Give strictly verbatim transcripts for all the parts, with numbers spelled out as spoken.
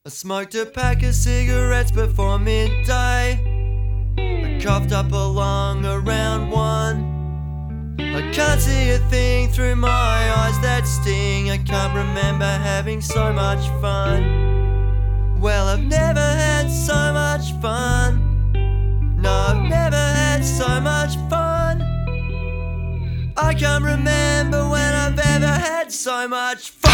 I smoked a pack of cigarettes before midday. I coughed up a lung around one. I can't see a thing through my eyes that sting. I can't remember having so much fun. Well, I've never had so much fun. No, I've never had so much fun. I can't remember when I've ever had so much fun.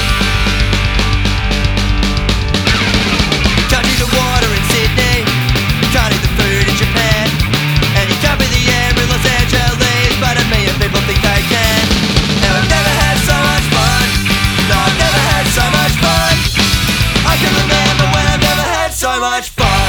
Can't eat the water in Sydney, can't eat the food in Japan, and you can't breathe the air in Los Angeles, but a million people think they can. Now I've never had so much fun. No, I've never had so much fun. I can remember when I've never had so much fun.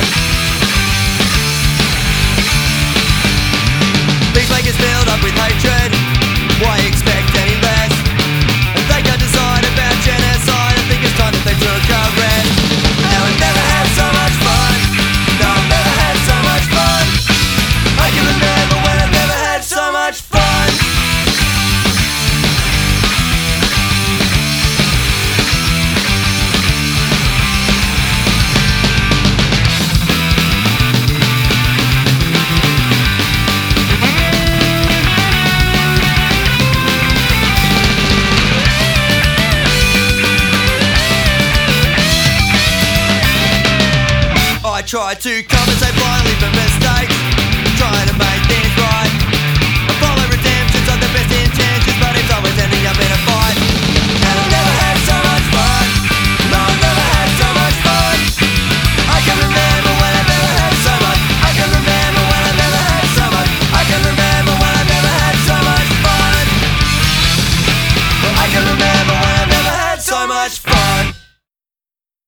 These make us filled up with hatred. Why expect any less? And they can't decide about genocide. I think it's time that they took a rest. Now I've never had so much fun. No, I've never had so much fun. I can remember when I've never had so much fun. I tried to compensate blindly for mistakes.